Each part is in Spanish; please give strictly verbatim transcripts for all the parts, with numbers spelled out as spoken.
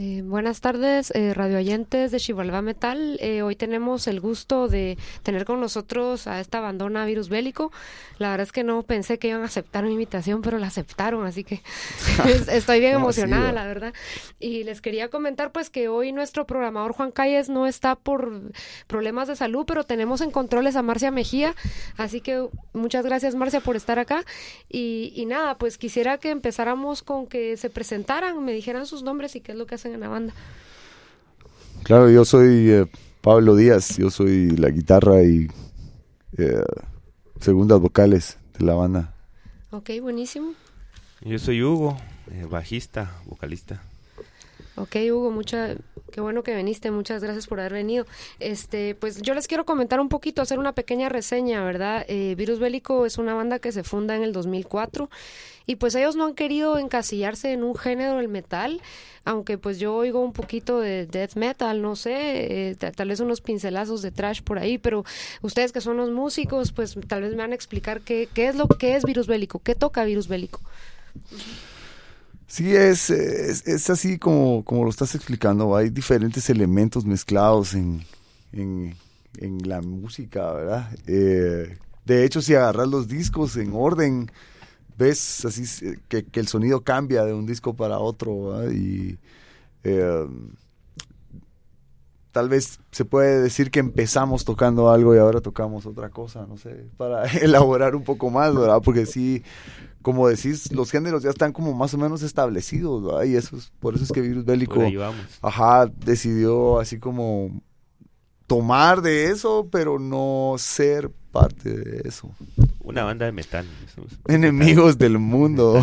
Eh, buenas tardes, eh, radio oyentes de Xibalbá Metal. Eh, hoy tenemos el gusto de tener con nosotros a esta bandona Virus Bélico. La verdad es que no pensé que iban a aceptar mi invitación, pero la aceptaron, así que estoy bien emocionada, sido? la verdad. Y les quería comentar pues que hoy nuestro programador Juan Calles no está por problemas de salud, pero tenemos en controles a Marcia Mejía, así que muchas gracias, Marcia, por estar acá. Y, y nada, pues quisiera que empezáramos con que se presentaran, me dijeran sus nombres y qué es lo que hacen en la banda. Claro, yo soy eh, Pablo Díaz, yo soy la guitarra y eh, segundas vocales de la banda. Ok, buenísimo. Yo soy Hugo, eh, bajista, vocalista. Ok, Hugo, mucha, qué bueno que viniste, muchas gracias por haber venido. Este, pues yo les quiero comentar un poquito, hacer una pequeña reseña, ¿verdad? Eh, Virus Bélico es una banda que se funda en el dos mil cuatro y pues ellos no han querido encasillarse en un género del metal, aunque pues yo oigo un poquito de death metal, no sé, eh, t- tal vez unos pincelazos de thrash por ahí, pero ustedes que son los músicos, pues tal vez me van a explicar qué, qué es lo que es Virus Bélico, qué toca Virus Bélico. Sí, es, es, es así como, como lo estás explicando. Hay diferentes elementos mezclados en, en, en la música, ¿verdad? Eh, de hecho, si agarras los discos en orden, ves así que, que el sonido cambia de un disco para otro, ¿verdad? Y eh, tal vez se puede decir que empezamos tocando algo y ahora tocamos otra cosa, no sé, para elaborar un poco más, ¿verdad? Porque sí, como decís, los géneros ya están como más o menos establecidos, ¿verdad? Y eso es, por eso es que Virus Bélico, ajá, decidió así como tomar de eso, pero no ser parte de eso. Una banda de metal. Enemigos del mundo.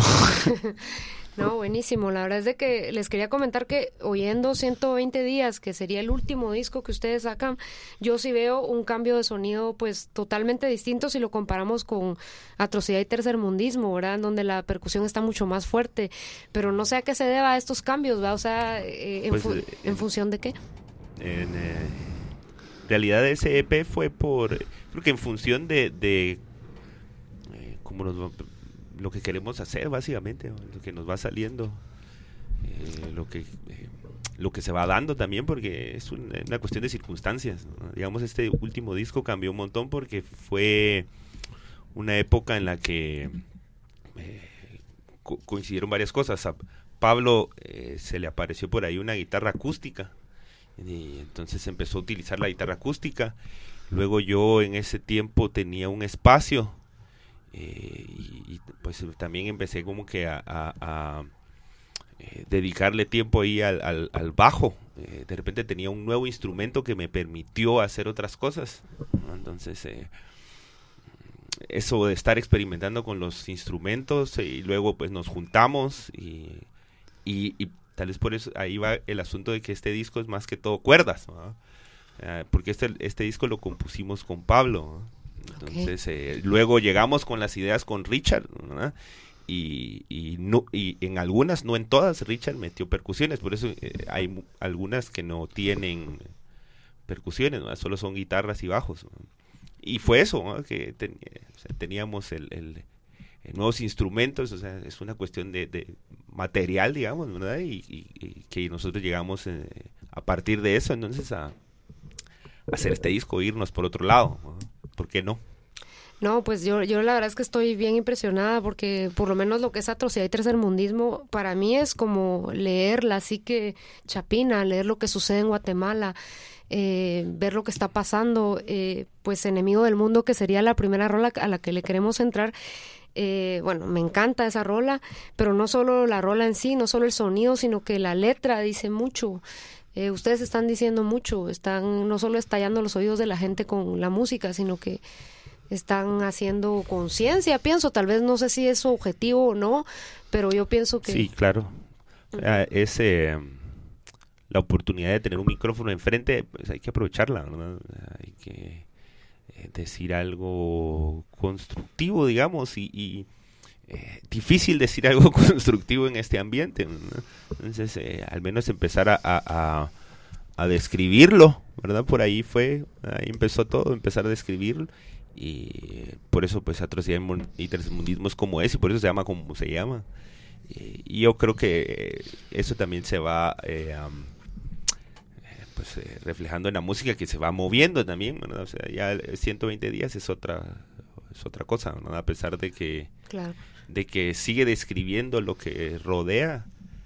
No, buenísimo. La verdad es de que les quería comentar que oyendo ciento veinte días, que sería el último disco que ustedes sacan, yo sí veo un cambio de sonido pues totalmente distinto si lo comparamos con Atrocidad y Tercermundismo, ¿verdad? En donde la percusión está mucho más fuerte, pero no sé a qué se deba a estos cambios, ¿verdad? O sea, eh, en, pues, fu- eh, ¿en función de qué? En eh, realidad ese E P fue por, creo que en función de, de eh, cómo nos va, lo que queremos hacer básicamente, lo que nos va saliendo, eh, lo que eh, lo que se va dando también, porque es un, una cuestión de circunstancias, ¿no? Digamos, este último disco cambió un montón porque fue una época en la que eh, co- coincidieron varias cosas. A Pablo eh, se le apareció por ahí una guitarra acústica y entonces empezó a utilizar la guitarra acústica. Luego yo en ese tiempo tenía un espacio Eh, y, y pues también empecé como que a, a, a eh, dedicarle tiempo ahí al, al, al bajo. Eh, de repente tenía un nuevo instrumento que me permitió hacer otras cosas, ¿no? Entonces eh, eso de estar experimentando con los instrumentos eh, y luego pues nos juntamos y, y, y tal vez por eso ahí va el asunto de que este disco es más que todo cuerdas, ¿no? Eh, porque este, este disco lo compusimos con Pablo, ¿no? Entonces okay. eh, luego llegamos con las ideas con Richard, ¿verdad? Y, y, no, y en algunas, no en todas, Richard metió percusiones, por eso eh, hay mu- algunas que no tienen percusiones, ¿no? Solo son guitarras y bajos, ¿no? Y fue eso, ¿no? Que ten, o sea, teníamos el, el, el nuevos instrumentos, o sea, es una cuestión de, de material, digamos, ¿verdad? Y, y, y que nosotros llegamos eh, a partir de eso, entonces a, a hacer este disco, irnos por otro lado, ¿no? ¿Por qué no? No, pues yo, yo la verdad es que estoy bien impresionada porque por lo menos lo que es Atrocidad y Tercermundismo para mí es como leer la psique chapina, leer lo que sucede en Guatemala, eh, ver lo que está pasando, eh, pues Enemigo del Mundo, que sería la primera rola a la que le queremos entrar. Eh, bueno, me encanta esa rola, pero no solo la rola en sí, no solo el sonido, sino que la letra dice mucho. Eh, ustedes están diciendo mucho, están no solo estallando los oídos de la gente con la música, sino que están haciendo conciencia, pienso, tal vez no sé si es su objetivo o no, pero yo pienso que... Sí, claro. O sea, es eh, la oportunidad de tener un micrófono enfrente, pues hay que aprovecharla, ¿verdad? Hay que eh, decir algo constructivo, digamos, y... y Eh, difícil decir algo constructivo en este ambiente, ¿no? Entonces eh, al menos empezar a, a, a describirlo, ¿verdad? Por ahí fue, ahí empezó todo, empezar a describirlo y por eso pues Atrocidad y Tercermundismo es como es y por eso se llama como se llama y yo creo que eso también se va eh, um, pues eh, reflejando en la música, que se va moviendo también, ¿verdad? O sea, ya ciento veinte días es otra es otra cosa, ¿no? A pesar de que Claro. de que sigue describiendo lo que rodea,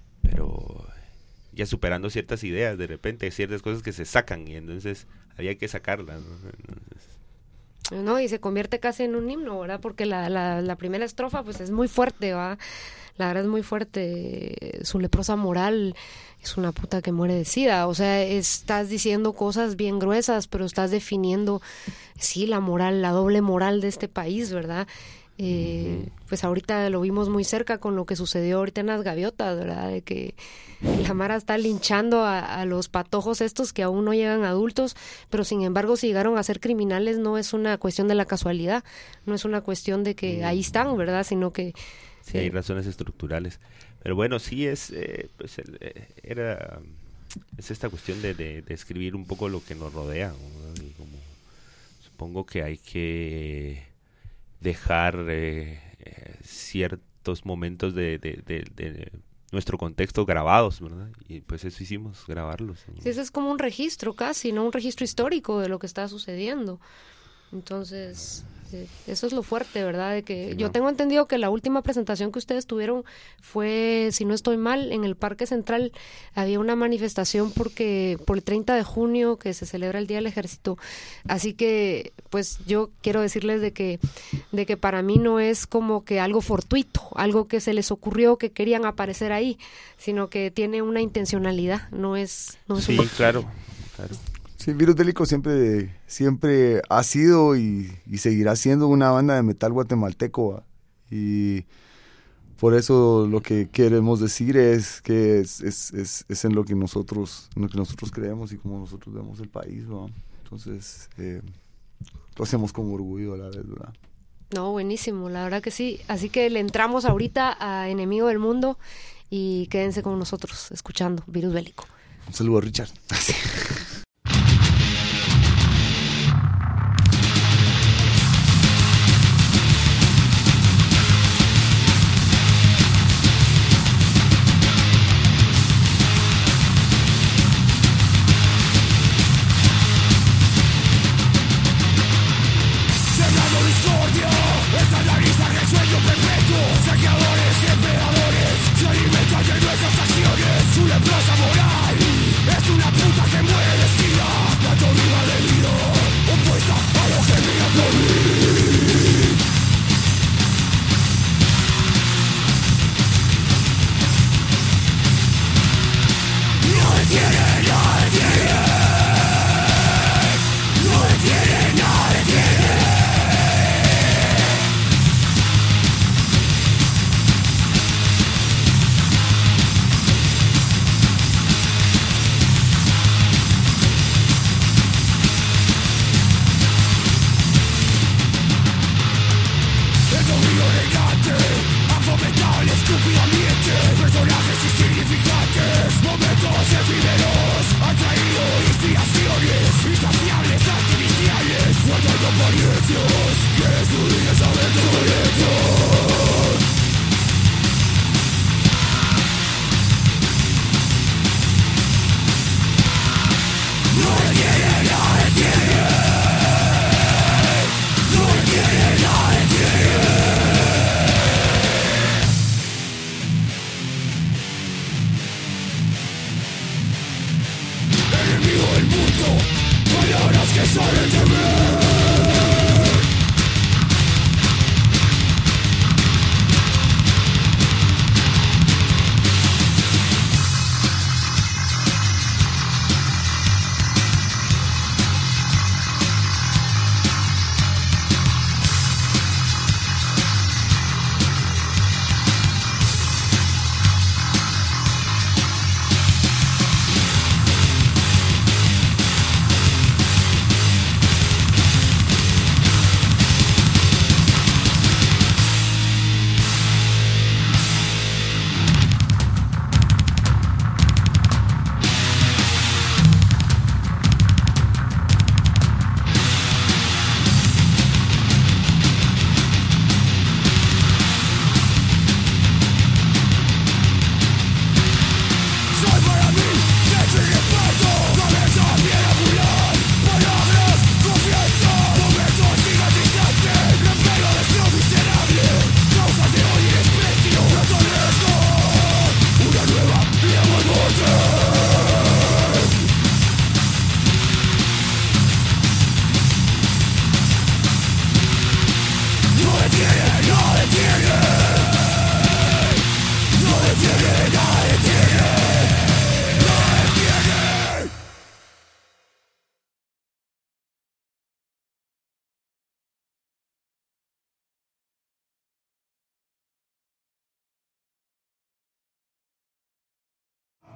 pero ya superando ciertas ideas, de repente ciertas cosas que se sacan y entonces había que sacarlas, ¿no? Entonces... No, y se convierte casi en un himno, ¿verdad? Porque la, la, la primera estrofa pues es muy fuerte, ¿va? La verdad es muy fuerte. Su leprosa moral es una puta que muere de sida. O sea, estás diciendo cosas bien gruesas, pero estás definiendo, sí, la moral, la doble moral de este país, ¿verdad? Eh, pues ahorita lo vimos muy cerca con lo que sucedió ahorita en las gaviotas, ¿verdad? De que la Mara está linchando a, a los patojos estos que aún no llegan adultos, pero sin embargo si llegaron a ser criminales no es una cuestión de la casualidad, no es una cuestión de que ahí están, ¿verdad? Sino que... Sí, hay razones estructurales. Pero bueno, sí es, eh, pues el, eh, era, es esta cuestión de, de, de escribir un poco lo que nos rodea, ¿no? Y como, supongo que hay que dejar eh, eh, ciertos momentos de, de, de, de nuestro contexto grabados, ¿verdad? Y pues eso hicimos, grabarlos, ¿no? Sí, eso es como un registro casi, ¿no? Un registro histórico de lo que está sucediendo. Entonces, eh, eso es lo fuerte, ¿verdad? De que Sí, yo no. tengo entendido que la última presentación que ustedes tuvieron fue, si no estoy mal, en el Parque Central. Había una manifestación porque por el treinta de junio que se celebra el Día del Ejército. Así que, pues yo quiero decirles de que de que para mí no es como que algo fortuito, algo que se les ocurrió que querían aparecer ahí, sino que tiene una intencionalidad, no es no es Sí, un... claro, claro. Sí, Virus Bélico siempre, siempre ha sido y, y seguirá siendo una banda de metal guatemalteco, ¿va? Y por eso lo que queremos decir es que es, es, es, es en lo que nosotros, en lo que nosotros creemos y como nosotros vemos el país, ¿va? Entonces, eh, lo hacemos con orgullo a la vez, ¿verdad? No, buenísimo, la verdad que sí. Así que le entramos ahorita a Enemigo del Mundo y quédense con nosotros escuchando Virus Bélico. Un saludo a Richard.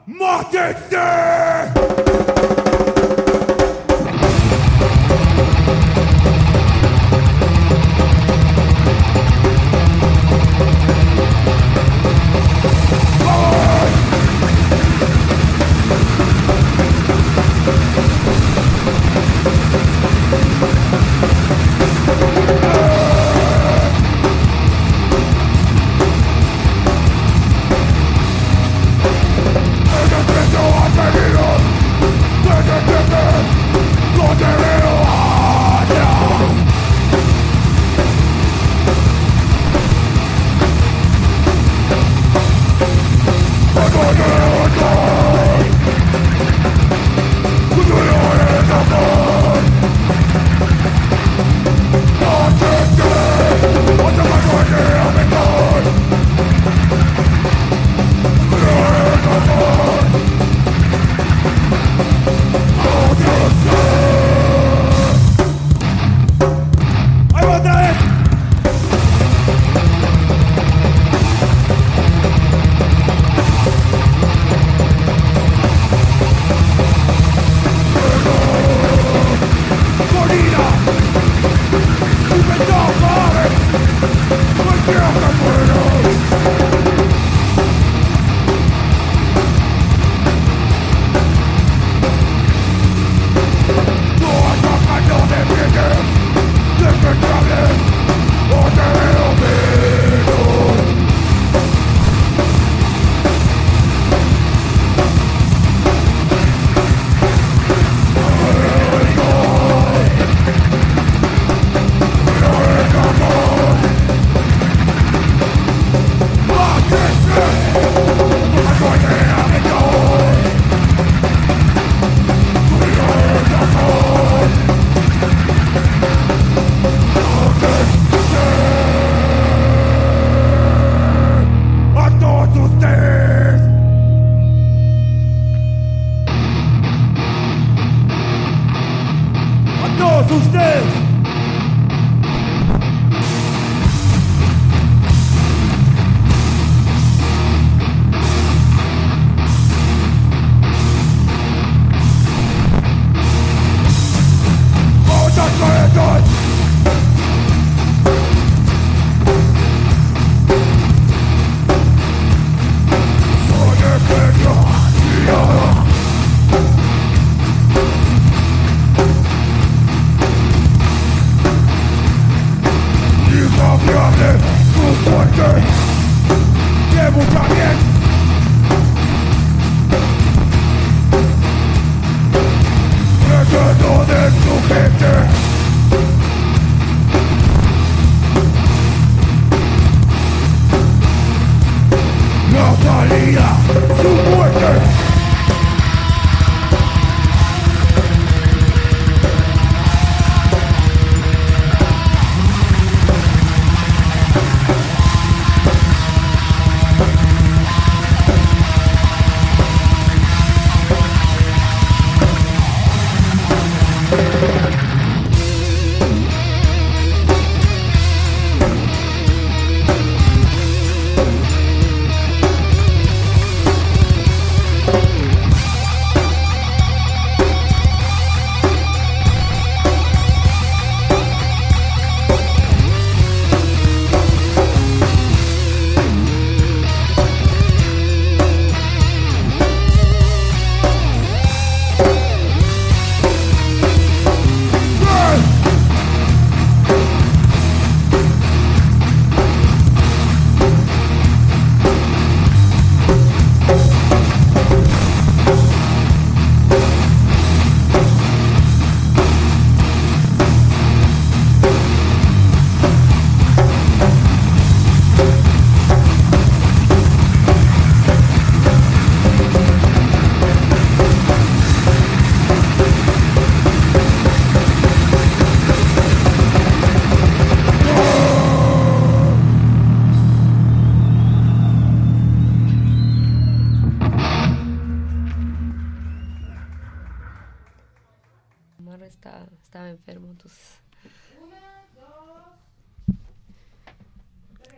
estaba enfermo, entonces...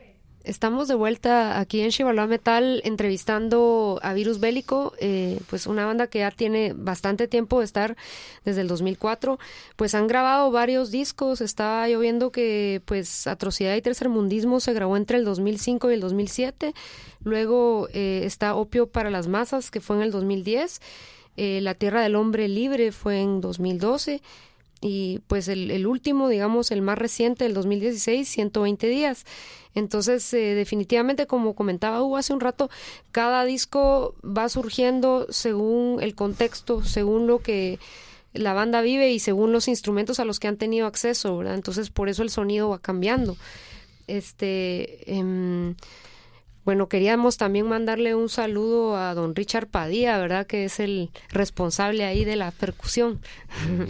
Estamos de vuelta aquí en Xibalbá Metal entrevistando a Virus Bélico, eh, pues una banda que ya tiene bastante tiempo de estar desde el dos mil cuatro, pues han grabado varios discos. Estaba yo viendo que pues Atrocidad y Tercermundismo se grabó entre el dos mil cinco y el dos mil siete, luego eh, está Opio para las Masas, que fue en el dos mil diez, eh, La Tierra del Hombre Libre fue en dos mil doce, y pues el, el último, digamos, el más reciente, el dos mil dieciséis, ciento veinte días. Entonces, eh, definitivamente, como comentaba Hugo hace un rato, cada disco va surgiendo según el contexto, según lo que la banda vive y según los instrumentos a los que han tenido acceso, ¿verdad? Entonces, por eso el sonido va cambiando. Este... Eh, Bueno, queríamos también mandarle un saludo a don Richard Padilla, ¿verdad? Que es el responsable ahí de la percusión. Uh-huh.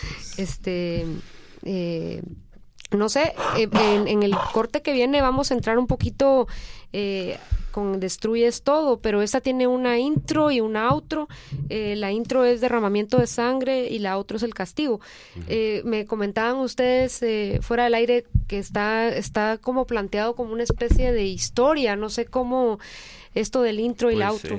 este, eh, no sé, eh, en, en el corte que viene vamos a entrar un poquito eh, con Destruyes Todo, pero esta tiene una intro y una outro. Eh, la intro es Derramamiento de Sangre y la outro es El Castigo. Uh-huh. Eh, me comentaban ustedes eh, fuera del aire que está, está como planteado como una especie de historia, no sé cómo esto del intro y pues, la outro. Eh,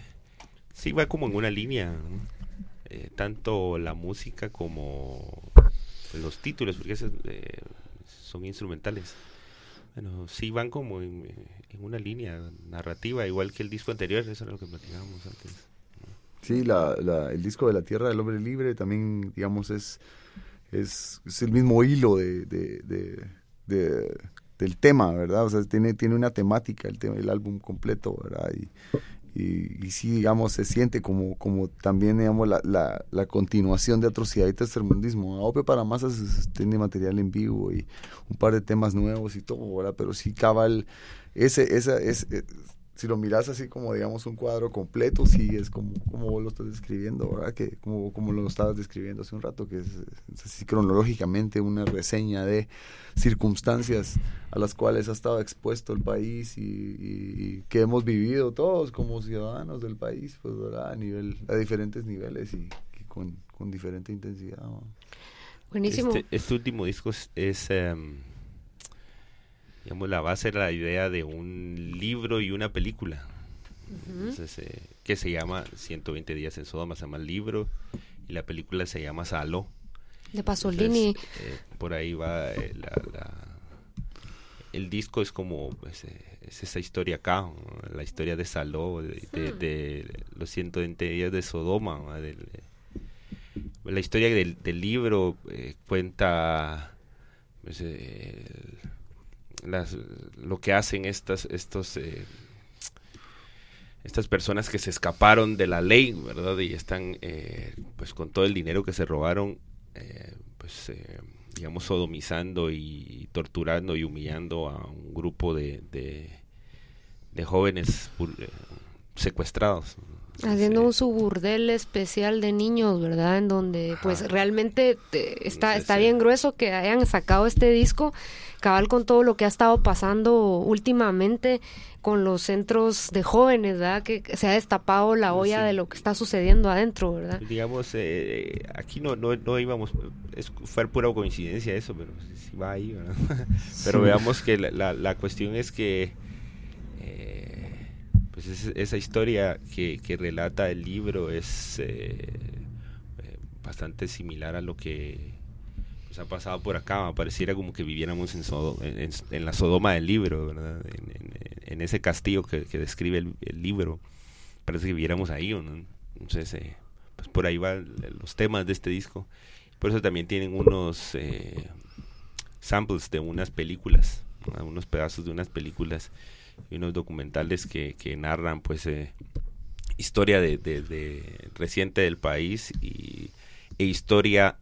sí, va como en una línea, ¿no? eh, tanto la música como los títulos, porque esos, eh, son instrumentales. Bueno, sí van como en, en una línea narrativa, igual que el disco anterior, eso era lo que platicábamos antes. Sí, la, la, el disco de La Tierra del Hombre Libre también, digamos, es, es, es el mismo hilo de, de, de, de, del tema, ¿verdad? O sea, tiene, tiene una temática el, tema, el álbum completo, ¿verdad? Y, y, y sí, digamos, se siente como, como también, digamos, la, la, la continuación de Atrocidad y Tercermundismo. Opio para Masas tiene material en vivo y un par de temas nuevos y todo, ¿verdad? Pero sí, cabal, ese, esa, es, es, si lo miras así como, digamos, un cuadro completo, sí, es como, como vos lo estás describiendo, ¿verdad? Que como, como lo estabas describiendo hace un rato, que es, es así cronológicamente una reseña de circunstancias a las cuales ha estado expuesto el país y, y, y que hemos vivido todos como ciudadanos del país, pues, ¿verdad? A nivel, a diferentes niveles y, y con, con diferente intensidad, ¿no? Buenísimo. Este, este último disco es, es um, digamos, la base era la idea de un libro y una película. Uh-huh. Entonces, eh, que se llama ciento veinte días en Sodoma, se llama el libro, y la película se llama Saló. De Pasolini. Entonces, eh, por ahí va eh, la, la, el disco es como pues, eh, es esa historia acá, ¿no? La historia de Saló, de, de, de, de los ciento veinte días de Sodoma, ¿no? Del, eh, la historia del, del libro eh, cuenta pues, eh, las, lo que hacen estas estos eh, estas personas que se escaparon de la ley, ¿verdad? Y están eh, pues con todo el dinero que se robaron, eh, pues eh, digamos sodomizando y torturando y humillando a un grupo de de, de jóvenes eh, secuestrados. Haciendo sí. un suburdel especial de niños, ¿verdad? En donde pues Ajá. realmente te, está, está bien grueso que hayan sacado este disco, cabal con todo lo que ha estado pasando últimamente con los centros de jóvenes, ¿verdad? Que se ha destapado la olla sí. de lo que está sucediendo adentro, ¿verdad? Digamos, eh, aquí no, no, no íbamos, es, fue pura coincidencia eso, pero sí va ahí, ¿verdad? Pero sí. veamos que la, la, la cuestión es que eh, pues es, esa historia que, que relata el libro es eh, eh, bastante similar a lo que pues, ha pasado por acá. Pareciera como que viviéramos en, Sodo, en, en la Sodoma del libro, ¿verdad? En, en, en ese castillo que, que describe el, el libro. Parece que viviéramos ahí, ¿no? Entonces, eh, pues por ahí van los temas de este disco. Por eso también tienen unos eh, samples de unas películas, ¿no? Unos pedazos de unas películas y unos documentales que, que narran pues eh, historia de, de, de reciente del país y, e historia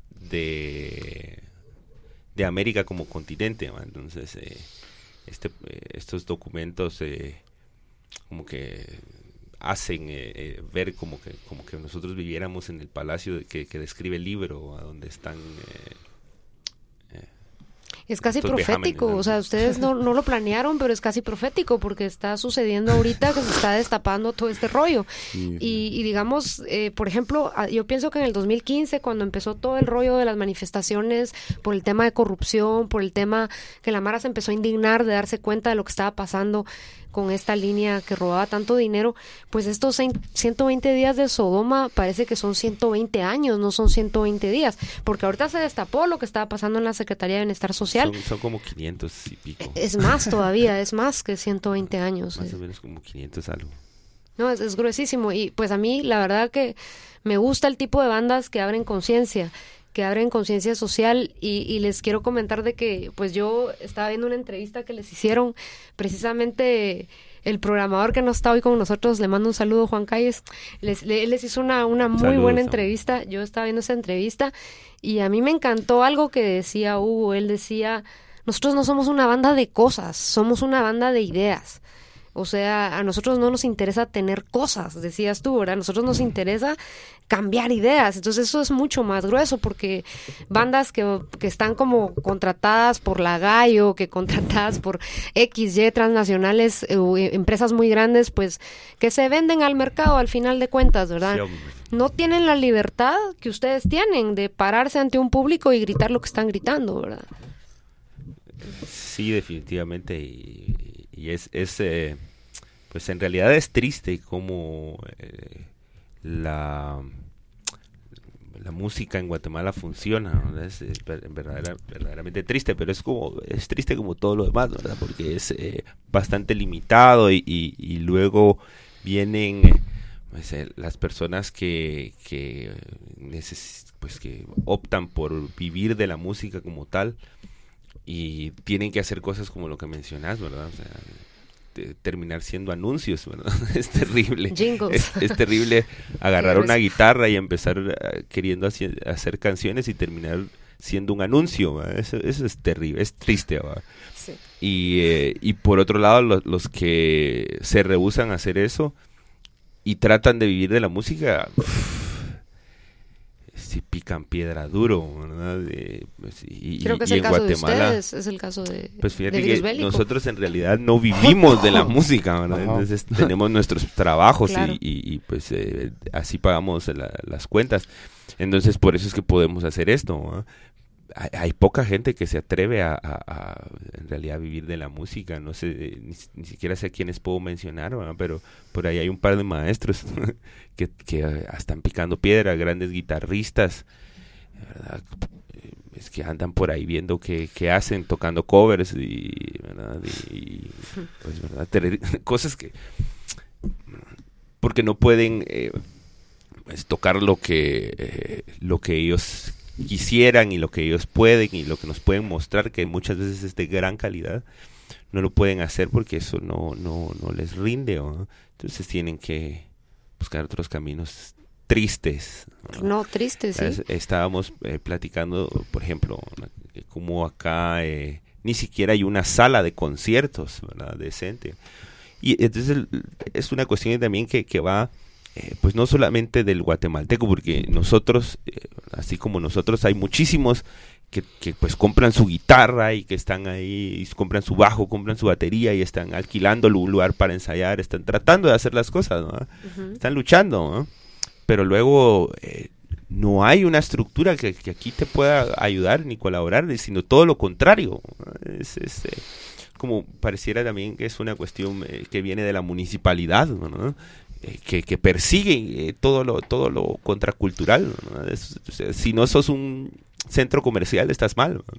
de de América como continente, ¿no? Entonces eh, este eh, estos documentos eh, como que hacen eh, eh, ver como que como que nosotros viviéramos en el palacio de que, que describe el libro, a donde están eh, Es casi estos profético, vejámenes, ¿no? o sea, ustedes no, no lo planearon, pero es casi profético porque está sucediendo ahorita que se está destapando todo este rollo. Sí. Y, y digamos, eh, por ejemplo, a- yo pienso que en el dos mil quince, cuando empezó todo el rollo de las manifestaciones por el tema de corrupción, por el tema que la Mara se empezó a indignar de darse cuenta de lo que estaba pasando con esta línea que robaba tanto dinero, pues estos cien- ciento veinte días de Sodoma parece que son ciento veinte años, no son ciento veinte días, porque ahorita se destapó lo que estaba pasando en la Secretaría de Bienestar Social. Son, son como quinientos y pico. Es más todavía, es más que ciento veinte años. Más o menos como quinientos algo. No, es, es gruesísimo. Y pues a mí, la verdad que me gusta el tipo de bandas que abren conciencia, que abren conciencia social. Y, y les quiero comentar de que, pues yo estaba viendo una entrevista que les hicieron, precisamente el programador que no está hoy con nosotros, le mando un saludo, Juan Calles, les, le- él les hizo una, una muy Saludos, buena Juan. entrevista. Yo estaba viendo esa entrevista y a mí me encantó algo que decía Hugo. Él decía, nosotros no somos una banda de cosas, somos una banda de ideas. O sea, a nosotros no nos interesa tener cosas, decías tú, ¿verdad? A nosotros nos interesa cambiar ideas. Entonces eso es mucho más grueso porque bandas que, que están como contratadas por la Gallo, que contratadas por X Y transnacionales, eh, o, eh, empresas muy grandes, pues que se venden al mercado al final de cuentas, ¿verdad? Sí, hombre. No tienen la libertad que ustedes tienen de pararse ante un público y gritar lo que están gritando, ¿verdad? Sí, definitivamente. Y, y es, es eh, pues en realidad es triste como eh, la, la música en Guatemala funciona, ¿verdad? Es, es ver- verdadera- verdaderamente triste, pero es como es triste como todo lo demás, ¿verdad? Porque es eh, bastante limitado y, y, y luego vienen eh, pues, eh, las personas que, que, neces- pues, que optan por vivir de la música como tal y tienen que hacer cosas como lo que mencionas, ¿verdad? O sea, de- terminar siendo anuncios, ¿verdad? Es terrible. Jingles. Es, es terrible agarrar Qué una grueso. guitarra y empezar eh, queriendo haci- hacer canciones y terminar siendo un anuncio, ¿verdad? Eso, eso es terrible, es triste, ¿verdad? Sí. Y, eh, y por otro lado, lo- los que se rehúsan a hacer eso y tratan de vivir de la música, si pican piedra duro, ¿verdad? De, pues, y, Creo que y es el en caso Guatemala, de ustedes, es el caso de, pues de fíjate Virus que Bélico. nosotros en realidad no vivimos de la música, ¿verdad? Ajá. Entonces tenemos nuestros trabajos y- Claro. y, y, pues eh, así pagamos la- las cuentas. Entonces por eso es que podemos hacer esto, ¿verdad? Hay, hay poca gente que se atreve a, a- a, en realidad vivir de la música, no sé, ni, ni siquiera sé a quiénes puedo mencionar, ¿verdad? Pero por ahí hay un par de maestros que, que eh, están picando piedra, grandes guitarristas, ¿verdad? Es que andan por ahí viendo qué, qué hacen, tocando covers y, ¿verdad? Y, pues, ¿verdad? Ter- cosas que porque no pueden eh, pues, tocar lo que eh, lo que ellos quisieran y lo que ellos pueden y lo que nos pueden mostrar, que muchas veces es de gran calidad, no lo pueden hacer porque eso no no no les rinde, ¿no? Entonces tienen que buscar otros caminos tristes, ¿no? No, triste, sí. Es- Estábamos eh, platicando, por ejemplo, ¿no? Eh, como acá eh, ni siquiera hay una sala de conciertos, ¿verdad? Decente. Y entonces el- es una cuestión también que, que va, eh, pues no solamente del guatemalteco, porque nosotros, eh, así como nosotros, hay muchísimos que, que pues compran su guitarra y que están ahí, y compran su bajo, compran su batería y están alquilando un lugar para ensayar, están tratando de hacer las cosas, ¿no? Ujú. Están luchando, ¿no? Pero luego eh, no hay una estructura que, que aquí te pueda ayudar ni colaborar, sino todo lo contrario. Es, es, eh, como pareciera también que es una cuestión eh, que viene de la municipalidad, ¿no? Eh, que, que persigue eh, todo lo todo lo contracultural, ¿no? Es- o sea, si no sos un centro comercial estás mal, ¿no?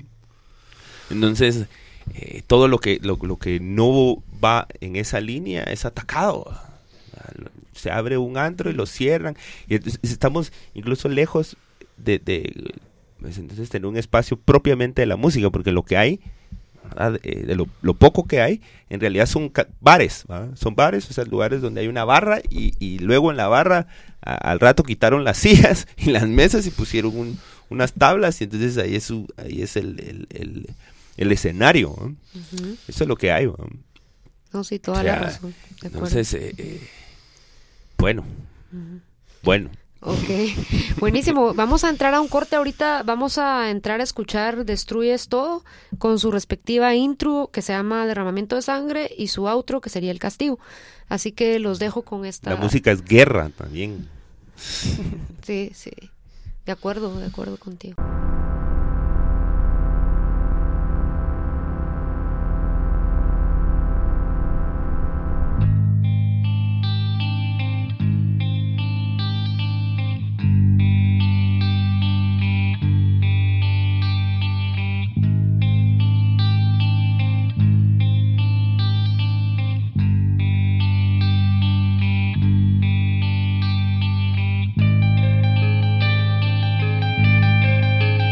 Entonces eh, todo lo que lo, lo que no va en esa línea es atacado. Se abre un antro y lo cierran y entonces estamos incluso lejos de, de pues, entonces tener un espacio propiamente de la música, porque lo que hay, ¿verdad? Eh, de lo, lo poco que hay en realidad son ca- bares, ¿verdad? Son bares, o sea, lugares donde hay una barra y, y luego en la barra a- al rato quitaron las sillas y las mesas y pusieron un- unas tablas y entonces ahí es, su, ahí es el, el, el, el escenario, ¿no? Ujú. Eso es lo que hay, ¿no? No, sí, toda O sea, la razón. De acuerdo. Entonces, eh, eh, bueno, Ujú. bueno. Ok, buenísimo. Vamos a entrar a un corte ahorita. Vamos a entrar a escuchar Destruyes Todo con su respectiva intro que se llama Derramamiento de Sangre y su outro que sería El Castigo. Así que los dejo con esta... La música es guerra también. Sí, sí. De acuerdo, de acuerdo contigo. Thank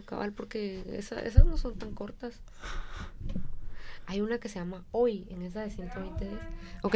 buscando, cabal, porque esa, esas no son tan cortas. Hay una que se llama Hoy, en esa de ciento veinte días. Ok.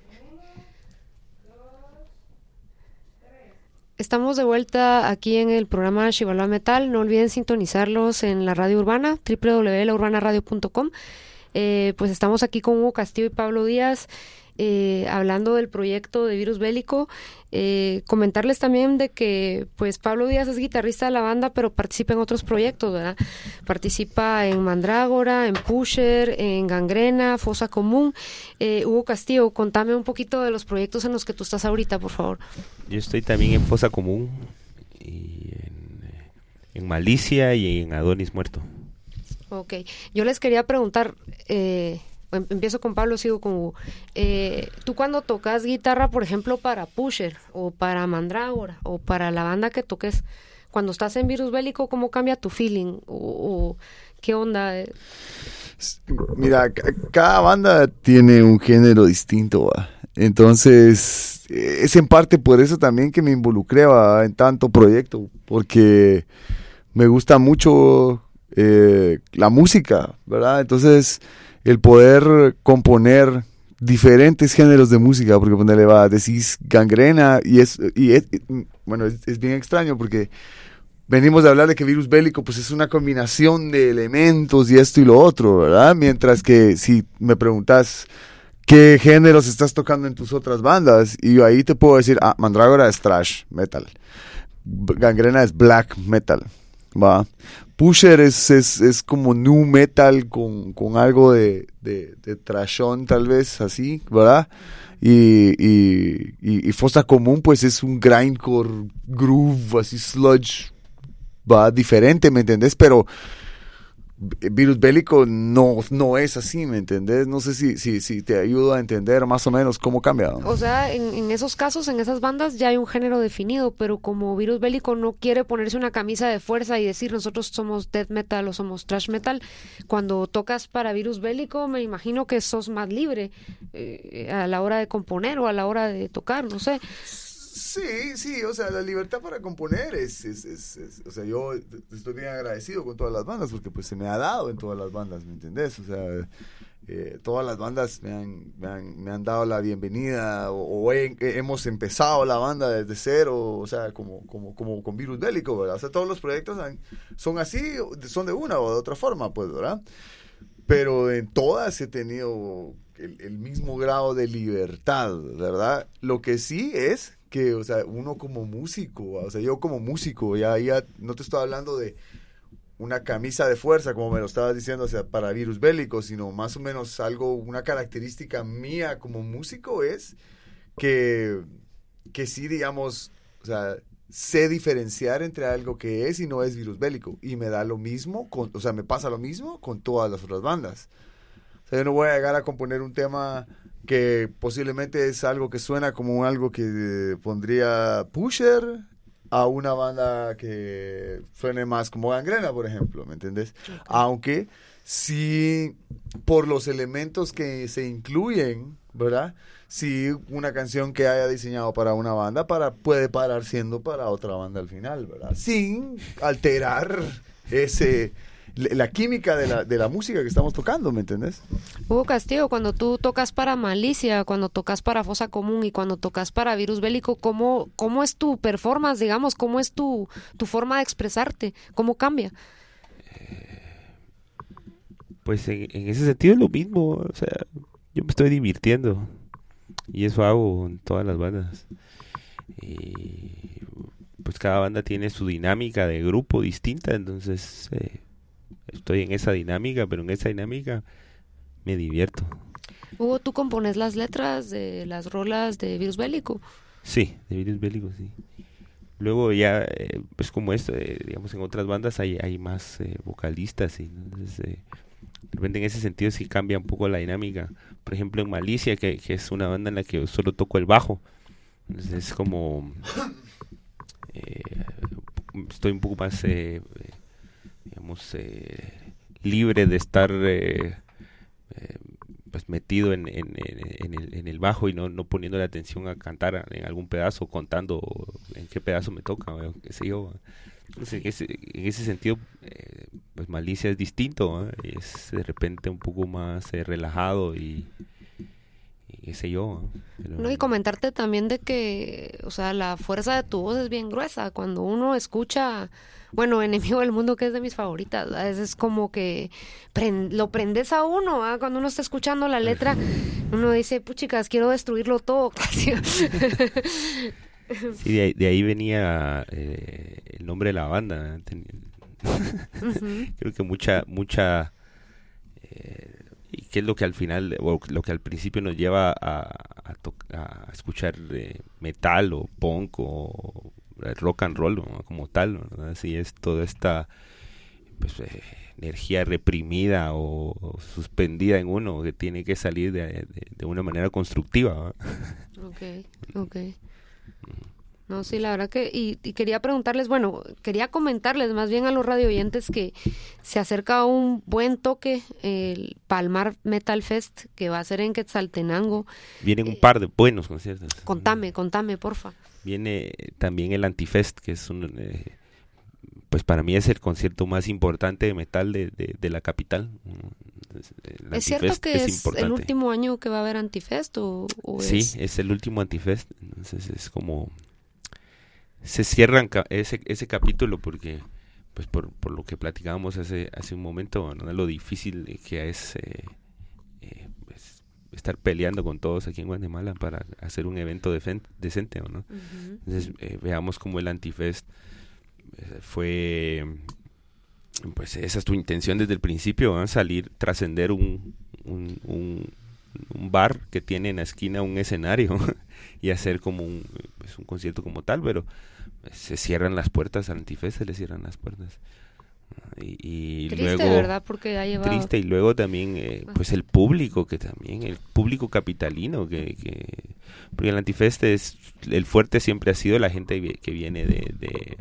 Estamos de vuelta aquí en el programa Xibalbá Metal. No olviden sintonizarlos en la radio urbana, doble u doble u doble u punto la urbana radio punto com. Eh, pues estamos aquí con Hugo Castillo y Pablo Díaz, eh, hablando del proyecto de Virus Bélico. Eh, comentarles también de que pues Pablo Díaz es guitarrista de la banda, pero participa en otros proyectos, ¿verdad? Participa en Mandrágora, en Pusher, en Gangrena, Fosa Común. Eh, Hugo Castillo, contame un poquito de los proyectos en los que tú estás ahorita, por favor. Yo estoy también en Fosa Común, y en, en Malicia y en Adonis Muerto. Ok, yo les quería preguntar, eh, empiezo con Pablo, sigo con Hugo. Eh, tú cuando tocas guitarra, por ejemplo, para Pusher o para Mandrágora o para la banda que toques, cuando estás en Virus Bélico, ¿cómo cambia tu feeling? ¿O, o qué onda? Mira, c- cada banda tiene un género distinto, ¿va? Entonces es en parte por eso también que me involucré, ¿va?, en tanto proyecto, porque me gusta mucho eh, la música, ¿verdad? Entonces el poder componer diferentes géneros de música, porque ponerle va, decís Gangrena, y es, y es bueno, es, es bien extraño porque venimos de hablar de que Virus Bélico pues es una combinación de elementos y esto y lo otro, ¿verdad? Mientras que si me preguntas qué géneros estás tocando en tus otras bandas, y yo ahí te puedo decir, ah, Mandrágora es thrash metal, Gangrena es black metal, ¿va? Pusher es, es, es como nu metal con, con algo de, de, de trashón tal vez, así, ¿verdad? Y, y, y, y Fosa Común pues es un grindcore groove, así sludge, va diferente, ¿me entendés? Pero Virus Bélico no, no es así, ¿me entendés? No sé si, si, si te ayudo a entender más o menos cómo cambia. O sea, en, en esos casos, en esas bandas ya hay un género definido, pero como Virus Bélico no quiere ponerse una camisa de fuerza y decir nosotros somos death metal o somos thrash metal, cuando tocas para Virus Bélico me imagino que sos más libre eh, a la hora de componer o a la hora de tocar, no sé. Sí, sí, o sea, la libertad para componer es, es, es, es, o sea, yo estoy bien agradecido con todas las bandas porque pues se me ha dado en todas las bandas, ¿me entendés? O sea, eh, todas las bandas me han, me han, me han dado la bienvenida, o, o he, hemos empezado la banda desde cero, o sea, como, como, como con Virus Bélico, ¿verdad? O sea, todos los proyectos han, son así, son de una o de otra forma, pues, ¿verdad? Pero en todas he tenido el, el mismo grado de libertad, ¿verdad? Lo que sí es que, o sea, uno como músico, o sea, yo como músico, ya, ya no te estoy hablando de una camisa de fuerza, como me lo estabas diciendo, o sea, para Virus Bélico, sino más o menos algo, una característica mía como músico es que, que sí, digamos, o sea, sé diferenciar entre algo que es y no es Virus Bélico, y me da lo mismo, con, o sea, me pasa lo mismo con todas las otras bandas. O sea, yo no voy a llegar a componer un tema que posiblemente es algo que suena como algo que eh, pondría Pusher a una banda que suene más como Gangrena, por ejemplo, ¿me entendés? Okay. Aunque sí, por los elementos que se incluyen, ¿verdad? Sí, una canción que haya diseñado para una banda para, puede parar siendo para otra banda al final, ¿verdad? Sin alterar ese... la química de la, de la música que estamos tocando, ¿me entendés? Hugo Castillo, cuando tú tocas para Malicia, cuando tocas para Fosa Común y cuando tocas para Virus Bélico, ¿cómo, cómo es tu performance, digamos? ¿Cómo es tu, tu forma de expresarte? ¿Cómo cambia? Eh, pues en, en ese sentido es lo mismo, o sea, yo me estoy divirtiendo y eso hago en todas las bandas. Y pues cada banda tiene su dinámica de grupo distinta, entonces... Eh, estoy en esa dinámica, pero en esa dinámica me divierto. Hugo, ¿tú compones las letras de las rolas de Virus Bélico? Sí, de Virus Bélico, sí. Luego ya, eh, pues como esto, eh, digamos, en otras bandas hay, hay más eh, vocalistas, y entonces eh, de repente en ese sentido sí cambia un poco la dinámica. Por ejemplo, en Malicia, que, que es una banda en la que yo solo toco el bajo, entonces es como... Eh, estoy un poco más... Eh, digamos, eh, libre de estar eh, eh, pues metido en, en, en, en, el, en el bajo y no, no poniendo la atención a cantar en algún pedazo, contando en qué pedazo me toca, o qué sé yo. Pues en, ese, en ese sentido, eh, pues Malicia es distinto, ¿eh? Es de repente un poco más eh, relajado y, y qué sé yo. ¿eh? Pero, No, y comentarte también de que, o sea, la fuerza de tu voz es bien gruesa. Cuando uno escucha, bueno, Enemigo del Mundo, que es de mis favoritas, ¿verdad? Es, es como que prend, lo prendes a uno, ¿verdad? Cuando uno está escuchando la letra, uno dice, puchicas, quiero destruirlo todo, casi. Sí, de ahí, de ahí venía eh, el nombre de la banda. Ten... uh-huh. Creo que mucha, mucha, eh, y que es lo que al final, o lo que al principio nos lleva a, a, to- a escuchar eh, metal o punk o rock and roll, ¿no? Como tal, ¿verdad? Así es toda esta pues, eh, energía reprimida o, o suspendida en uno que tiene que salir de, de, de una manera constructiva, ¿verdad? Okay, okay. No, sí, la verdad que, y, y quería preguntarles, bueno, quería comentarles más bien a los radio oyentes que se acerca un buen toque, el Palmar Metal Fest, que va a ser en Quetzaltenango. Vienen eh, un par de buenos conciertos. Contame, contame, porfa. Viene también el Antifest, que es un, eh, pues para mí es el concierto más importante de metal de, de, de la capital. El ¿Es cierto que es, es el último año que va a haber Antifest? O, o sí, es... es el último Antifest, entonces es como... Se cierran ca- ese ese capítulo porque pues por, por lo que platicábamos hace hace un momento, ¿no? Lo difícil que es eh, eh, pues, estar peleando con todos aquí en Guatemala para hacer un evento defen- decente, ¿no? Uh-huh. Entonces eh, veamos cómo el Antifest eh, fue, pues esa es tu intención desde el principio, ¿no? Salir, trascender un, un, un un bar que tiene en la esquina un escenario y hacer como un, pues, un concierto como tal, pero se cierran las puertas al Antifest, se le cierran las puertas y, y triste, luego ¿verdad? Porque ha llevado... triste, y luego también eh, pues el público, que también el público capitalino, que, que porque el Antifest es, el fuerte siempre ha sido la gente que viene de de,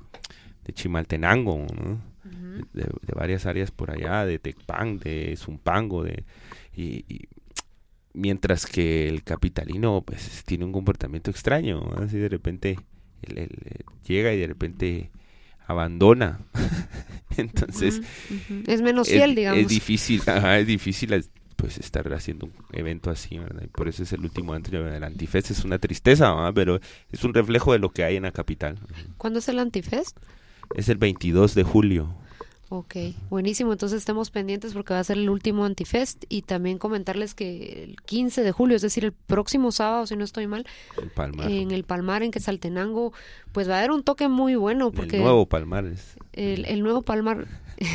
de Chimaltenango, ¿no? Uh-huh. de, de varias áreas por allá, de Tecpan, de Zumpango, de y, y mientras que el capitalino pues tiene un comportamiento extraño, ¿no? Así de repente él, él, él llega y de repente abandona. Entonces uh-huh, uh-huh. es menos fiel, es, digamos. Es difícil, ajá, es difícil pues estar haciendo un evento así, ¿verdad? Y por eso es el último antes del Antifest. Es una tristeza, ¿verdad? Pero es un reflejo de lo que hay en la capital. ¿Cuándo es el Antifest? Es el veintidós de julio. Ok, buenísimo, entonces estemos pendientes porque va a ser el último Antifest, y también comentarles que el quince de julio, es decir, el próximo sábado, si no estoy mal, el Palmar. en el Palmar, en Quetzaltenango, pues va a haber un toque muy bueno. Porque el nuevo Palmar es. El, el nuevo Palmar,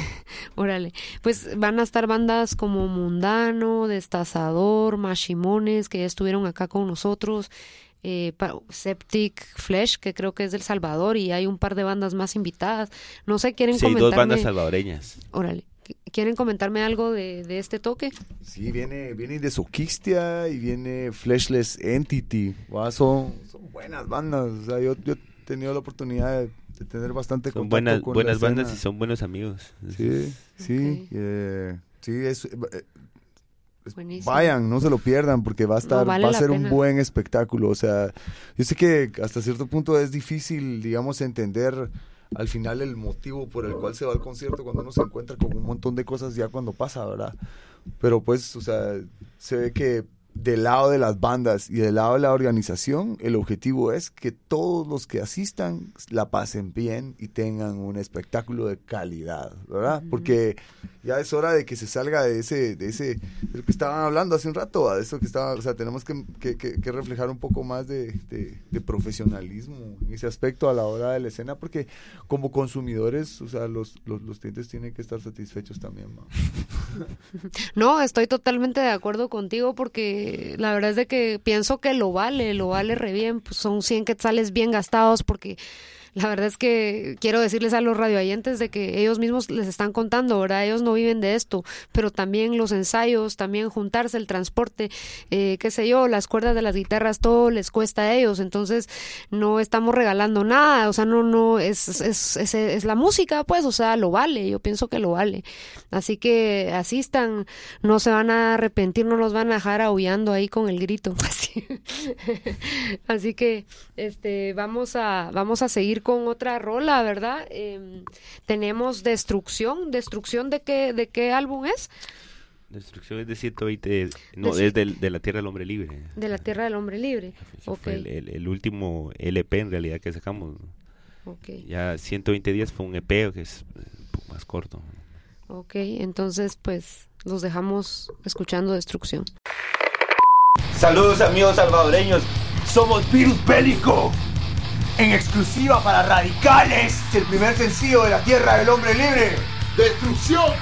órale, pues van a estar bandas como Mundano, Destazador, Mashimones, que ya estuvieron acá con nosotros, Eh, Septic Flesh, que creo que es del Salvador, y hay un par de bandas más invitadas. No sé, ¿quieren sí, comentarme? Sí, dos bandas salvadoreñas. Órale, ¿quieren comentarme algo de, de este toque? Sí, viene, viene de Soquistia y viene Fleshless Entity. Wow, son, son buenas bandas. O sea, yo, yo he tenido la oportunidad de, de tener bastante son contacto buenas, con buenas la bandas escena. Y son buenos amigos. Sí, sí, okay. eh, sí, es... Eh, Buenísimo. Vayan, no se lo pierdan porque va a estar, no, vale va a ser pena. un buen espectáculo. O sea, yo sé que hasta cierto punto es difícil, digamos, entender al final el motivo por el cual se va al concierto cuando uno se encuentra con un montón de cosas ya cuando pasa, ¿verdad? Pero pues, o sea, se ve que del lado de las bandas y del lado de la organización, el objetivo es que todos los que asistan la pasen bien y tengan un espectáculo de calidad, ¿verdad? Uh-huh. Porque ya es hora de que se salga de ese, de ese, de lo que estaban hablando hace un rato, de eso que estaba, o sea, tenemos que, que, que, que reflejar un poco más de, de, de profesionalismo en ese aspecto a la hora de la escena, porque como consumidores, o sea, los, los, los clientes tienen que estar satisfechos también, ¿no? No, estoy totalmente de acuerdo contigo, porque la verdad es de que pienso que lo vale, lo vale re bien, pues son cien quetzales bien gastados, porque la verdad es que quiero decirles a los radioyentes de que ellos mismos les están contando, ¿verdad? Ellos no viven de esto, pero también los ensayos, también juntarse, el transporte, eh, qué sé yo, las cuerdas de las guitarras, todo les cuesta a ellos, entonces no estamos regalando nada, o sea, no, no, es, es, es, es la música, pues, o sea, lo vale, yo pienso que lo vale, así que asistan, no se van a arrepentir, no los van a dejar aullando ahí con el grito, así, así que, este, vamos a, vamos a seguir seguir con otra rola, ¿verdad? Eh, tenemos Destrucción. ¿Destrucción de qué, de qué álbum es? Destrucción es de ciento veinte, no, de, es de, de La Tierra del Hombre Libre. De La Tierra del Hombre Libre. Ese okay. Fue el, el, el último L P en realidad que sacamos. Okay. Ya ciento veinte días fue un E P que es un poco más corto. Ok, entonces pues los dejamos escuchando Destrucción. Saludos amigos salvadoreños, somos Virus Bélico, en exclusiva para Radicales, el primer sencillo de La Tierra del Hombre Libre, Destrucción.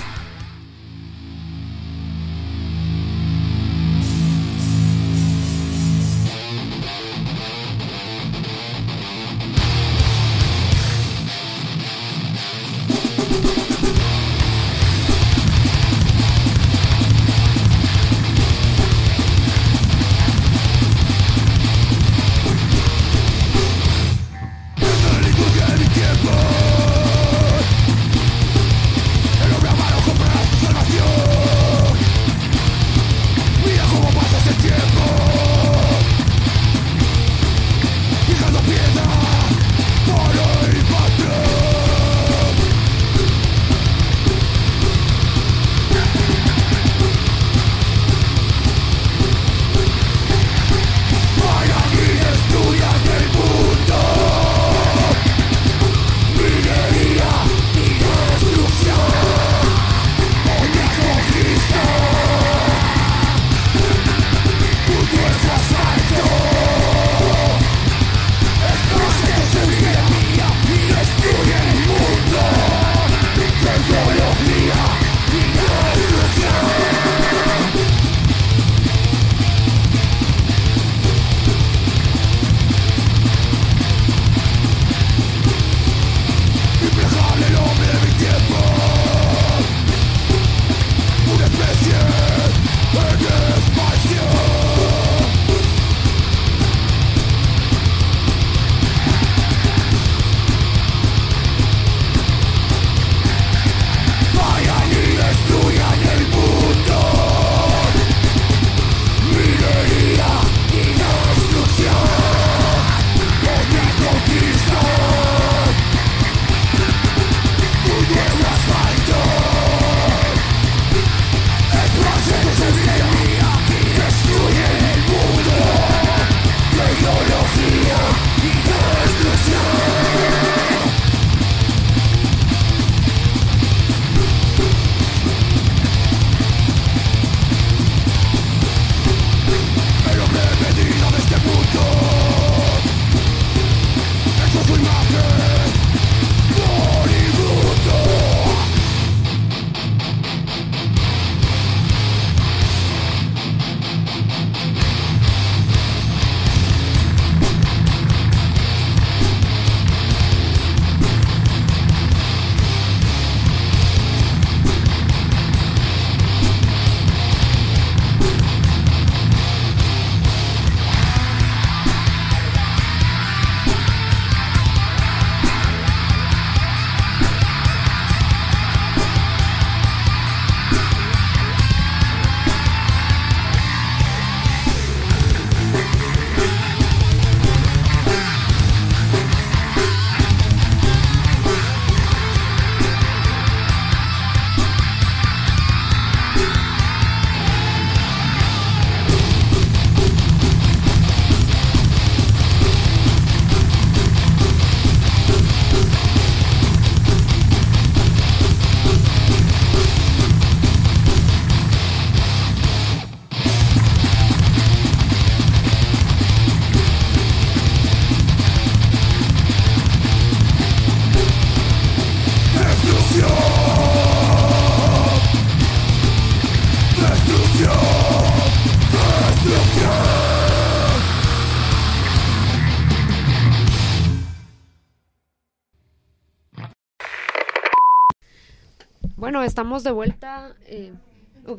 Bueno, estamos de vuelta. Eh, ok.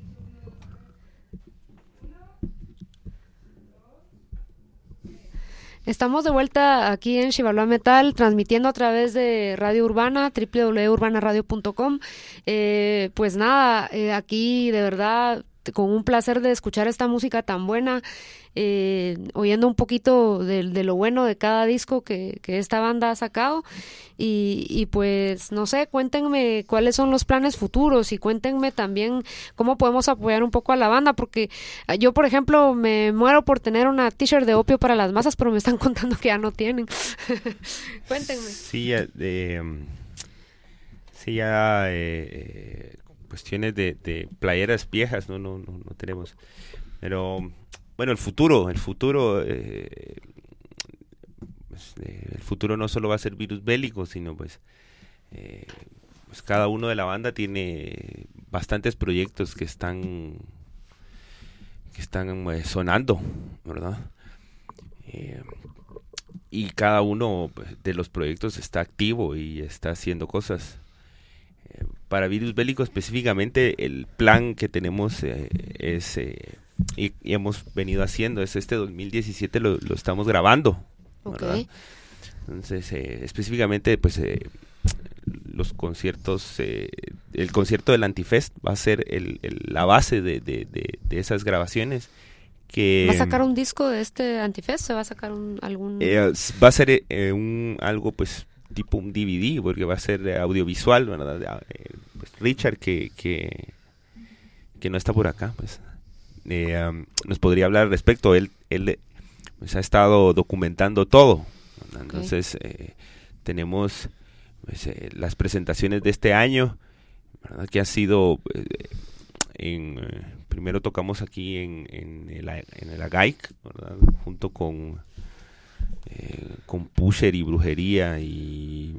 Estamos de vuelta aquí en Xibalbá Metal, transmitiendo a través de Radio Urbana, doble u doble u doble u punto urbana radio punto com. Eh, pues nada, eh, aquí de verdad con un placer de escuchar esta música tan buena, eh, oyendo un poquito de, de lo bueno de cada disco que, que esta banda ha sacado y, y pues no sé, cuéntenme cuáles son los planes futuros y cuéntenme también cómo podemos apoyar un poco a la banda, porque yo por ejemplo me muero por tener una t-shirt de Opio para las Masas, pero me están contando que ya no tienen. Cuéntenme. Sí, eh, sí ya eh, cuestiones de, de playeras viejas no, no, no, no tenemos, pero bueno, el futuro, el futuro, eh, pues, eh, el futuro no solo va a ser Virus Bélico, sino pues, eh, pues cada uno de la banda tiene bastantes proyectos que están que están eh, sonando, ¿verdad? Eh, y cada uno de los proyectos está activo y está haciendo cosas. Para Virus Bélico específicamente, el plan que tenemos eh, es, eh, y, y hemos venido haciendo, es este dos mil diecisiete lo, lo estamos grabando, ¿verdad? Okay. Entonces, eh, específicamente, pues, eh, los conciertos, eh, el concierto del Antifest va a ser el, el, la base de, de, de, de esas grabaciones. Que, ¿Va a sacar un disco de este Antifest? ¿Se va a sacar un, algún...? Eh, va a ser eh, un, algo, pues, tipo un D V D, porque va a ser audiovisual, ¿verdad? Eh, pues Richard, que, que que no está por acá, pues eh, um, nos podría hablar al respecto. Él, él pues, ha estado documentando todo, ¿verdad? Entonces okay. eh, tenemos pues, eh, las presentaciones de este año, ¿verdad? Que ha sido eh, en, eh, primero tocamos aquí en, en el, en el Agaic, ¿verdad? Junto con Eh, con Pusher y Brujería y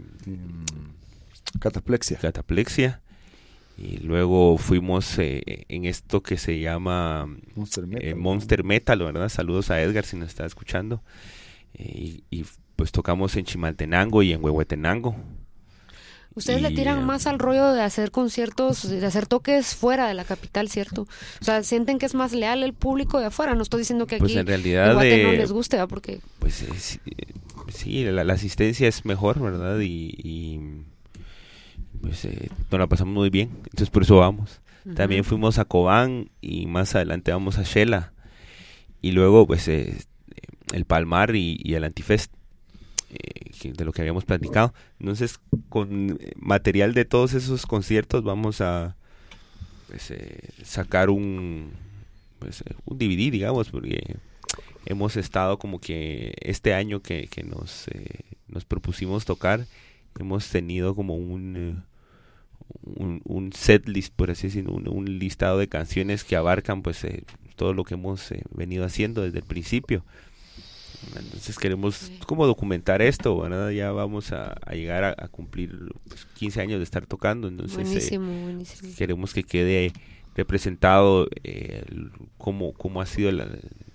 mm, Cataplexia. Cataplexia. Y luego fuimos eh, en esto que se llama Monster Metal, eh, Monster Metal, ¿verdad? Saludos a Edgar si nos está escuchando. Eh, y, y pues tocamos en Chimaltenango y en Huehuetenango. Ustedes y, le tiran más al rollo de hacer conciertos, de hacer toques fuera de la capital, ¿cierto? O sea, ¿sienten que es más leal el público de afuera? No estoy diciendo que aquí pues en realidad en Guate eh, no les guste, ¿verdad? Porque... Pues eh, sí, la, la asistencia es mejor, ¿verdad? Y, y pues eh, nos la pasamos muy bien, entonces por eso vamos. Uh-huh. También fuimos a Cobán y más adelante vamos a Shela. Y luego, pues, eh, el Palmar y, y el Antifest. Eh, de lo que habíamos platicado. Entonces, con material de todos esos conciertos vamos a pues, eh, sacar un pues, eh, un D V D, digamos, porque hemos estado como que este año que, que nos eh, nos propusimos tocar, hemos tenido como un eh, un, un set list, por así decirlo, un, un listado de canciones que abarcan pues eh, todo lo que hemos eh, venido haciendo desde el principio. Entonces queremos sí. como documentar esto, ¿verdad? Ya vamos a, a llegar a, a cumplir pues, quince años de estar tocando, entonces buenísimo, eh, buenísimo. Queremos que quede representado eh, cómo, cómo ha sido la,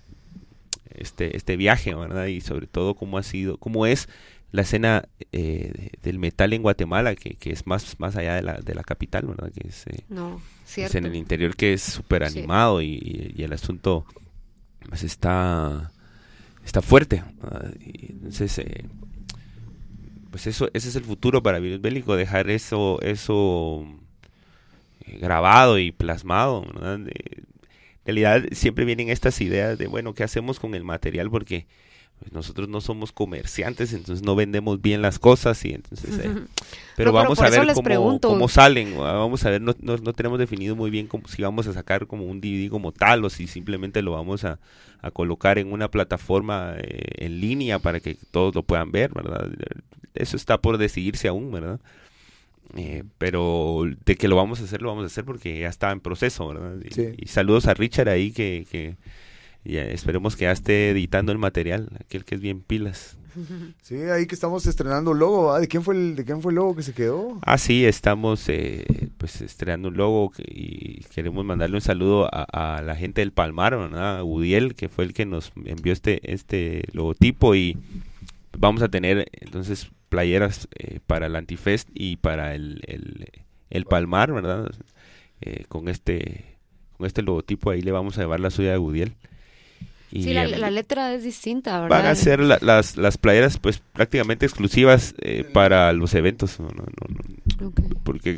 este este viaje, ¿verdad? Y sobre todo cómo ha sido, cómo es la escena eh, del metal en Guatemala, que, que es más más allá de la de la capital, ¿verdad? Que es, eh, no, cierto. Es en el interior, que es súper animado sí. y, y el asunto pues está está fuerte, ¿verdad? Y entonces eh, pues eso ese es el futuro para Virus Bélico, dejar eso eso eh, grabado y plasmado, ¿verdad? De, en realidad siempre vienen estas ideas de bueno, ¿qué hacemos con el material? Porque pues, nosotros no somos comerciantes, entonces no vendemos bien las cosas y entonces eh, pero no, vamos pero a ver cómo, cómo salen, vamos a ver, no, no, no tenemos definido muy bien cómo, si vamos a sacar como un D V D como tal o si simplemente lo vamos a, a colocar en una plataforma eh, en línea para que todos lo puedan ver, ¿verdad? Eso está por decidirse aún, ¿verdad? Eh, pero de que lo vamos a hacer, lo vamos a hacer porque ya está en proceso, ¿verdad? Y, sí. y saludos a Richard ahí que, que ya esperemos que ya esté editando el material, aquel que es bien pilas. Sí, ahí que estamos estrenando un logo, ¿ah? ¿De quién fue el, de quién fue el logo que se quedó? Ah, sí, estamos eh, pues estrenando un logo que, y queremos mandarle un saludo a, a la gente del Palmar, ¿verdad? A Udiel, que fue el que nos envió este este logotipo y vamos a tener entonces playeras eh, para el Antifest y para el, el, el Palmar, ¿verdad? Eh, con este con este logotipo ahí le vamos a llevar la suya de Udiel. Y, sí, la, la letra es distinta, ¿verdad? Van a ser la, las, las playeras pues prácticamente exclusivas eh, para los eventos, ¿no? No, no, no. Okay. Porque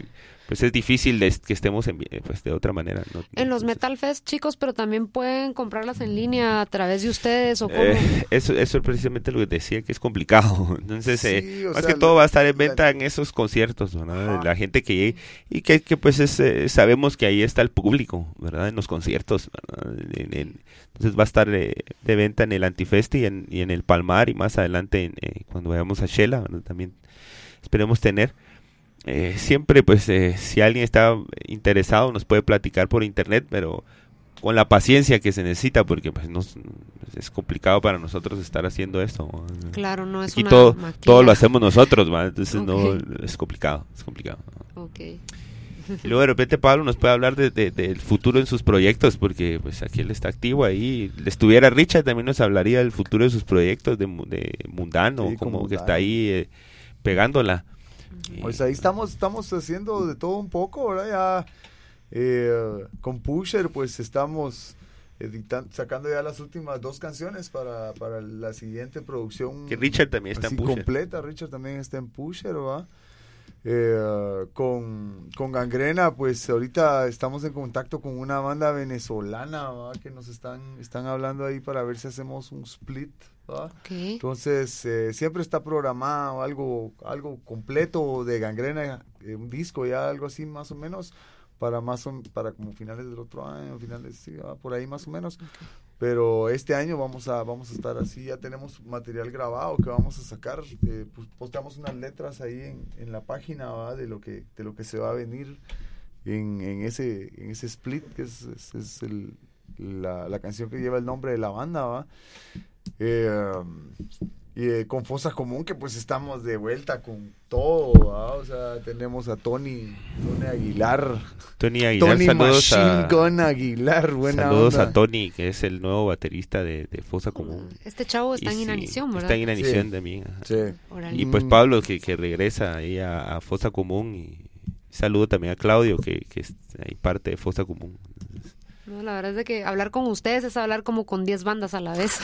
pues es difícil de, que estemos en, pues de otra manera, ¿no? En los Metal Fest, chicos, pero también pueden comprarlas en línea a través de ustedes o cómo. Eh, eso, eso es precisamente lo que decía, que es complicado. Entonces, Sí, eh, o más sea, que todo va a estar en la- venta en esos conciertos, ¿verdad? Ajá. La gente que llegue y que, que pues es, eh, sabemos que ahí está el público, ¿verdad? En los conciertos, ¿verdad? En- en- entonces va a estar eh, de venta en el Antifest y en, y en el Palmar y más adelante en, eh, cuando vayamos a Shela, ¿verdad? También esperemos tener. Eh, siempre, pues, eh, si alguien está interesado, nos puede platicar por internet, pero con la paciencia que se necesita, porque pues nos, es complicado para nosotros estar haciendo esto. Claro, no es Aquí una todo, maquila. todo lo hacemos nosotros, ¿va? Entonces Ok. no es complicado, es complicado. Ok. Y luego de repente Pablo nos puede hablar de, de- del futuro en sus proyectos, porque pues aquí él está activo ahí. Le estuviera Richard, también nos hablaría del futuro de sus proyectos de, mu- de Mundano, Sí, con como que Mundano. está ahí eh, pegándola. Pues ahí estamos, estamos haciendo de todo un poco, ¿verdad? Ya eh, con Pusher, pues estamos editando, sacando ya las últimas dos canciones para, para la siguiente producción. Que Richard también está en así Pusher. completa. Richard también está en Pusher, ¿verdad? Eh, con, con Gangrena, pues ahorita estamos en contacto con una banda venezolana, ¿verdad? Que nos están, están hablando ahí para ver si hacemos un split, ¿verdad? Ok. Entonces, eh, siempre está programado algo algo completo de Gangrena, eh, un disco ya, algo así más o menos, para más o, para como finales del otro año, finales, sí, ah, por ahí más o menos. Pero este año vamos a vamos a estar así, ya tenemos material grabado que vamos a sacar, eh, pues, postamos unas letras ahí en, en la página, ¿verdad? de lo que de lo que se va a venir en, en ese en ese split, que es, es, es el, la, la canción que lleva el nombre de la banda, ¿va? Eh, y eh, con Fosa Común, que pues estamos de vuelta con todo, ¿va? O sea, tenemos a Tony, Tony Aguilar, Tony Aguilar, Tony saludos Machine a, Gun Aguilar, buena saludos onda. a Tony, que es el nuevo baterista de, de Fosa Común. Este chavo está Y en sí, inanición, ¿verdad? Está en inanición Sí. también. ajá. Sí. Órale. Y pues Mm. Pablo que, que regresa ahí a, a Fosa Común y saludo también a Claudio que, que es ahí parte de Fosa Común. No, la verdad es de que hablar con ustedes es hablar como con diez bandas a la vez.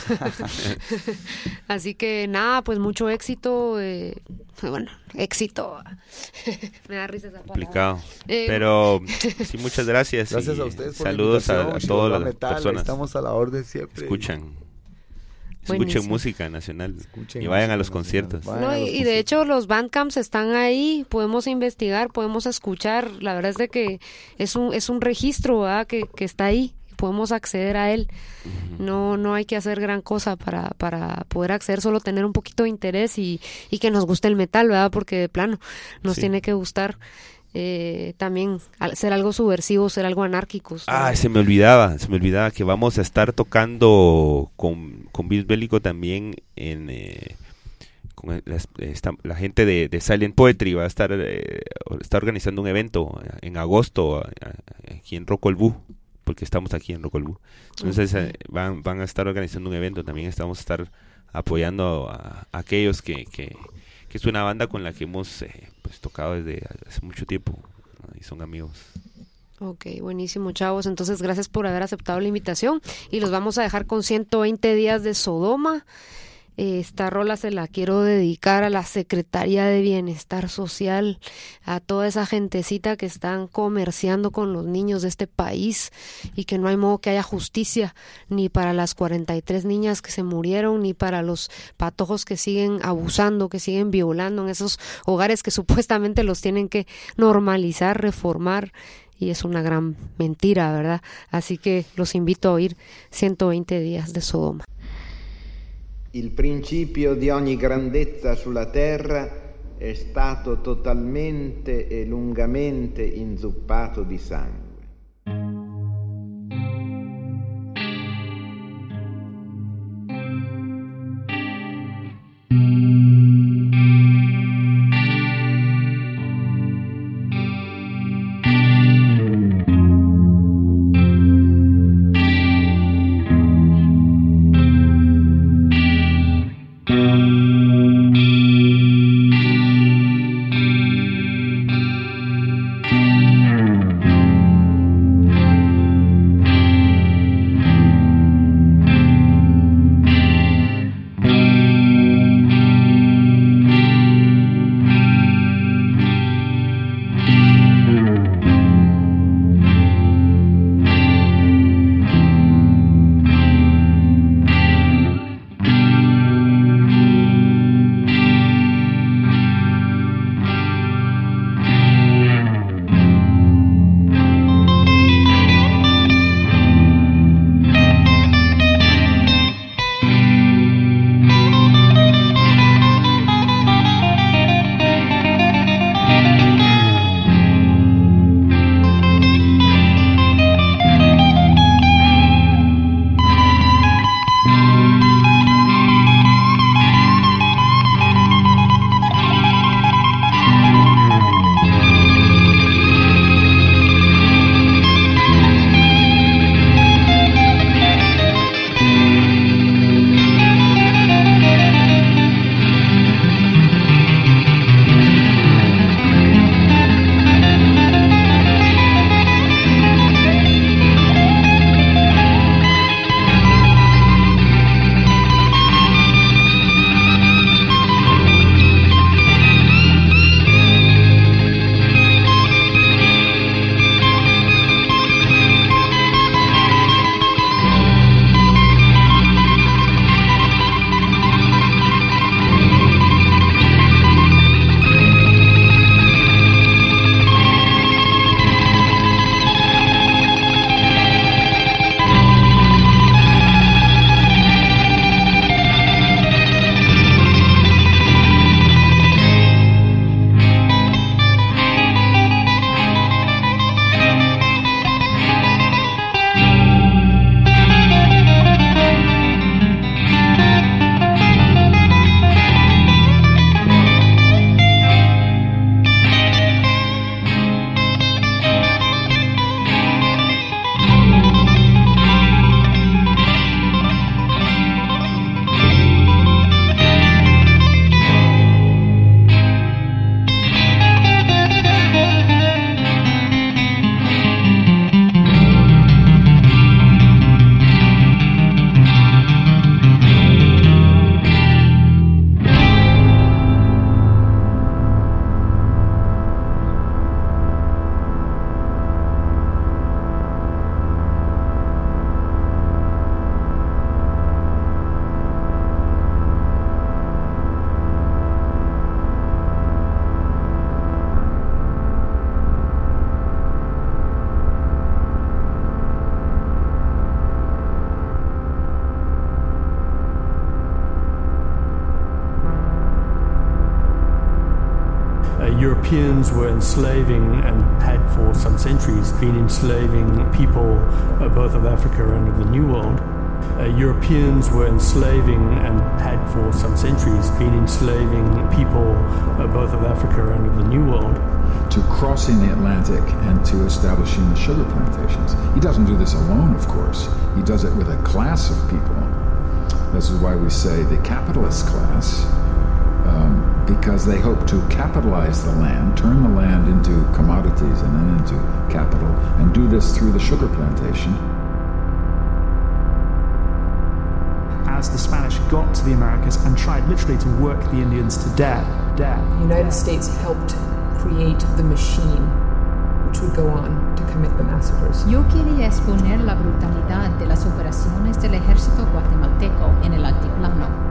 Así que nada, pues mucho éxito. Eh, bueno, éxito. Me da risa esa palabra. Complicado. Eh, Pero sí, muchas gracias. Gracias y a ustedes por la saludos a, a invitación, todas Chihuahua las Metal, personas estamos a la orden siempre. que escuchan. Buenísimo. Escuchen música nacional Escuchen y vayan a música los nacional. conciertos. Vayan No, a y, los y de conciertos. hecho los bandcamps están ahí, podemos investigar, podemos escuchar. La verdad es de que es un es un registro, ¿verdad? que que está ahí, podemos acceder a él. No no hay que hacer gran cosa para para poder acceder, solo tener un poquito de interés y y que nos guste el metal, ¿verdad? Porque de plano nos Sí. tiene que gustar. Eh, también al- ser algo subversivo, ser algo anárquicos. Ah, ¿verdad? se me olvidaba, se me olvidaba que vamos a estar tocando con, con Virus Bélico también en eh, con el- las- esta- la gente de, de Silent Poetry va a estar eh, está organizando un evento en agosto a- a- aquí en Rocolbú, porque estamos aquí en Rocolbú. Entonces Ok. eh, van, van a estar organizando un evento, también estamos a estar apoyando a, a aquellos que, que, que es una banda con la que hemos eh, pues tocado desde hace mucho tiempo, ¿no? Y son amigos. Ok, buenísimo, chavos. Entonces, gracias por haber aceptado la invitación. Y los vamos a dejar con ciento veinte días de Sodoma. Eh, esta rola se la quiero dedicar a la Secretaría de Bienestar Social, a toda esa gentecita que están comerciando con los niños de este país y que no hay modo que haya justicia ni para las cuarenta y tres niñas que se murieron, ni para los patojos que siguen abusando, que siguen violando en esos hogares que supuestamente los tienen que normalizar, reformar. Y es una gran mentira, ¿verdad? Así que los invito a oír ciento veinte días de Sodoma. Il principio di ogni grandezza sulla terra è stato totalmente e lungamente inzuppato di sangue. Europeans were enslaving and had for some centuries been enslaving people uh, both of Africa and of the New World. Uh, Europeans were enslaving and had for some centuries been enslaving people uh, both of Africa and of the New World. To crossing the Atlantic and to establishing the sugar plantations. He doesn't do this alone, of course. He does it with a class of people. This is why we say the capitalist class, um, because they hope to capitalize the land, turn the land into commodities and then into capital, and do this through the sugar plantation. As the Spanish got to the Americas and tried literally to work the Indians to death, death. The United States helped create the machine which would go on to commit the massacres. Yo quería exponer la brutalidad de las operaciones del ejército guatemalteco en el altiplano.